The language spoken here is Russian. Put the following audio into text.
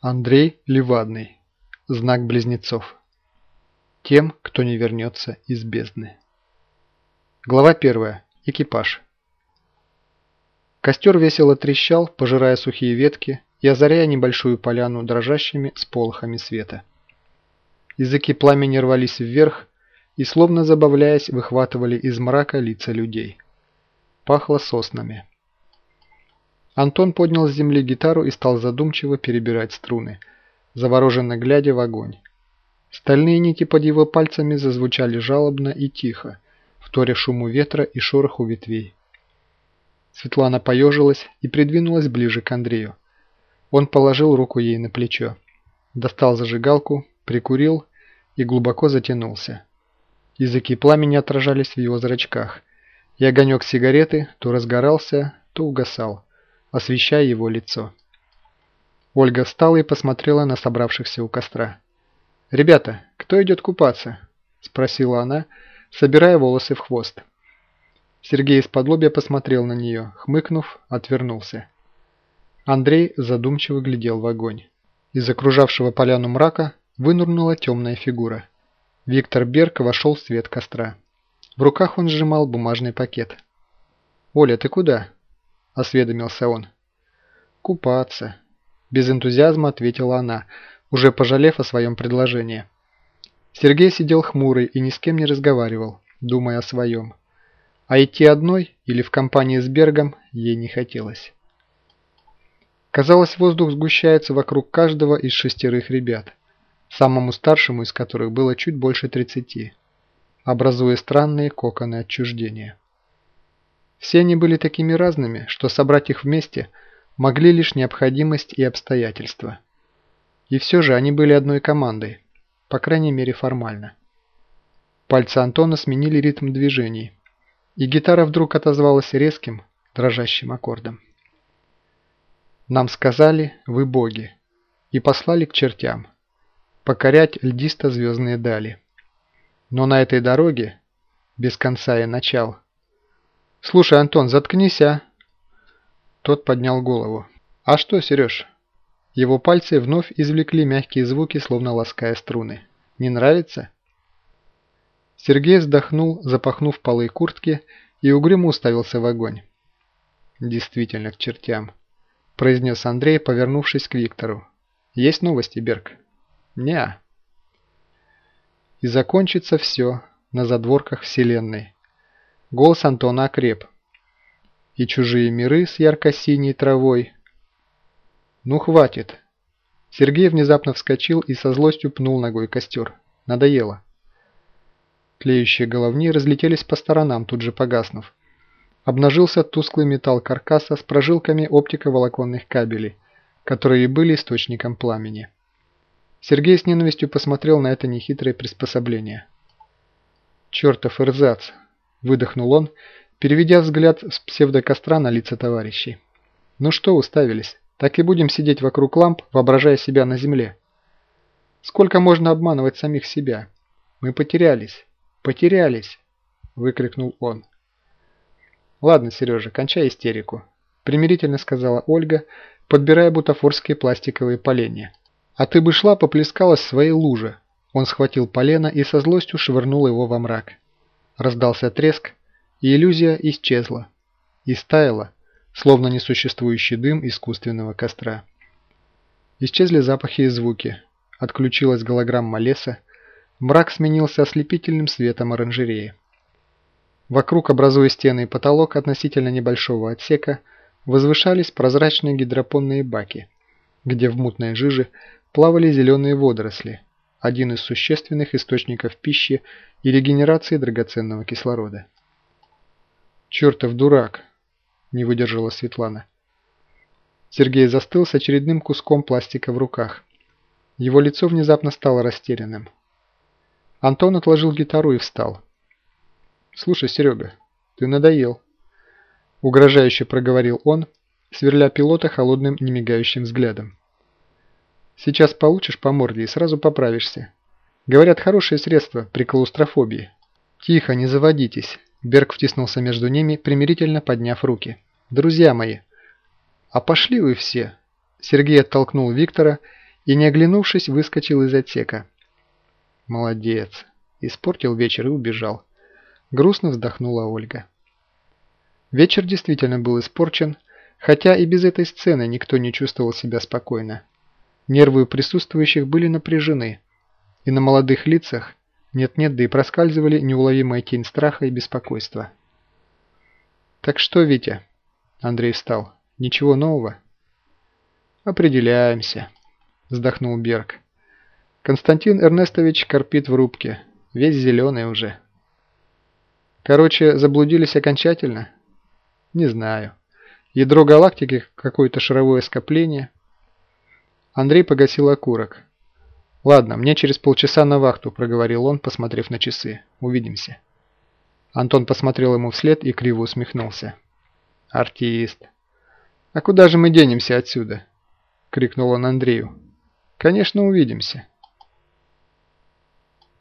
Андрей Левадный. Знак близнецов. Тем, кто не вернется из бездны. Глава 1. Экипаж. Костер весело трещал, пожирая сухие ветки и озаряя небольшую поляну дрожащими сполохами света. Языки пламени рвались вверх и, словно забавляясь, выхватывали из мрака лица людей. Пахло соснами. Антон поднял с земли гитару и стал задумчиво перебирать струны, завороженно глядя в огонь. Стальные нити под его пальцами зазвучали жалобно и тихо, вторя шуму ветра и шороху ветвей. Светлана поежилась и придвинулась ближе к Андрею. Он положил руку ей на плечо, достал зажигалку, прикурил и глубоко затянулся. Языки пламени отражались в его зрачках, и огонек сигареты то разгорался, то угасал, освещая его лицо. Ольга встала и посмотрела на собравшихся у костра. «Ребята, кто идет купаться?» – спросила она, собирая волосы в хвост. Сергей из-подлобья посмотрел на нее, хмыкнув, отвернулся. Андрей задумчиво глядел в огонь. Из окружавшего поляну мрака вынырнула темная фигура. Виктор Берг вошел в свет костра. В руках он сжимал бумажный пакет. «Оля, ты куда?» – осведомился он. «Купаться», – без энтузиазма ответила она, уже пожалев о своем предложении. Сергей сидел хмурый и ни с кем не разговаривал, думая о своем. А идти одной или в компании с Бергом ей не хотелось. Казалось, воздух сгущается вокруг каждого из 6 ребят, самому старшему из которых было чуть больше 30, образуя странные коконы отчуждения. Все они были такими разными, что собрать их вместе могли лишь необходимость и обстоятельства. И все же они были одной командой, по крайней мере формально. Пальцы Антона сменили ритм движений, и гитара вдруг отозвалась резким, дрожащим аккордом. «Нам сказали, вы боги, и послали к чертям, покорять льдисто-звездные дали. Но на этой дороге, без конца и начал...» «Слушай, Антон, заткнись, а!» Тот поднял голову. «А что, Сереж?» Его пальцы вновь извлекли мягкие звуки, словно лаская струны. «Не нравится?» Сергей вздохнул, запахнув полы куртки, и угрюмо уставился в огонь. «Действительно, к чертям», – произнес Андрей, повернувшись к Виктору. «Есть новости, Берг?» «Не-а». И закончится все на задворках вселенной. Голос Антона окреп. И чужие миры с ярко-синей травой. «Ну хватит!» Сергей внезапно вскочил и со злостью пнул ногой костер. Надоело. Тлеющие головни разлетелись по сторонам, тут же погаснув. Обнажился тусклый металл каркаса с прожилками оптиковолоконных кабелей, которые и были источником пламени. Сергей с ненавистью посмотрел на это нехитрое приспособление. «Чертов эрзац!» – выдохнул он, переведя взгляд с псевдокостра на лица товарищей. «Ну что уставились? Так и будем сидеть вокруг ламп, воображая себя на земле. Сколько можно обманывать самих себя? Мы потерялись, потерялись!» – выкрикнул он. «Ладно, Сережа, кончай истерику», – примирительно сказала Ольга, подбирая бутафорские пластиковые поленья. «А ты бы шла, поплескалась в своей луже». Он схватил полено и со злостью швырнул его во мрак. Раздался треск, и иллюзия исчезла. И стаяла, словно несуществующий дым искусственного костра. Исчезли запахи и звуки. Отключилась голограмма леса. Мрак сменился ослепительным светом оранжереи. Вокруг, образуя стены и потолок относительно небольшого отсека, возвышались прозрачные гидропонные баки, где в мутной жиже плавали зеленые водоросли, один из существенных источников пищи и регенерации драгоценного кислорода. «Чертов дурак!» – не выдержала Светлана. Сергей застыл с очередным куском пластика в руках. Его лицо внезапно стало растерянным. Антон отложил гитару и встал. «Слушай, Серега, ты надоел», – угрожающе проговорил он, сверля пилота холодным немигающим взглядом. «Сейчас получишь по морде и сразу поправишься. Говорят, хорошее средство при клаустрофобии». «Тихо, не заводитесь», – Берг втиснулся между ними, примирительно подняв руки. «Друзья мои». «А пошли вы все!» Сергей оттолкнул Виктора и, не оглянувшись, выскочил из отсека. «Молодец!» Испортил вечер и убежал. Грустно вздохнула Ольга. Вечер действительно был испорчен, хотя и без этой сцены никто не чувствовал себя спокойно. Нервы присутствующих были напряжены, и на молодых лицах нет-нет, да и проскальзывали неуловимая тень страха и беспокойства. «Так что, Витя?» Андрей встал. «Ничего нового?» «Определяемся», вздохнул Берг. «Константин Эрнестович корпит в рубке, весь зеленый уже». «Короче, заблудились окончательно?» «Не знаю. Ядро галактики какое-то шаровое скопление». Андрей погасил окурок. «Ладно, мне через полчаса на вахту», – проговорил он, посмотрев на часы. «Увидимся». Антон посмотрел ему вслед и криво усмехнулся. «Артист». «А куда же мы денемся отсюда?» – крикнул он Андрею. «Конечно, увидимся».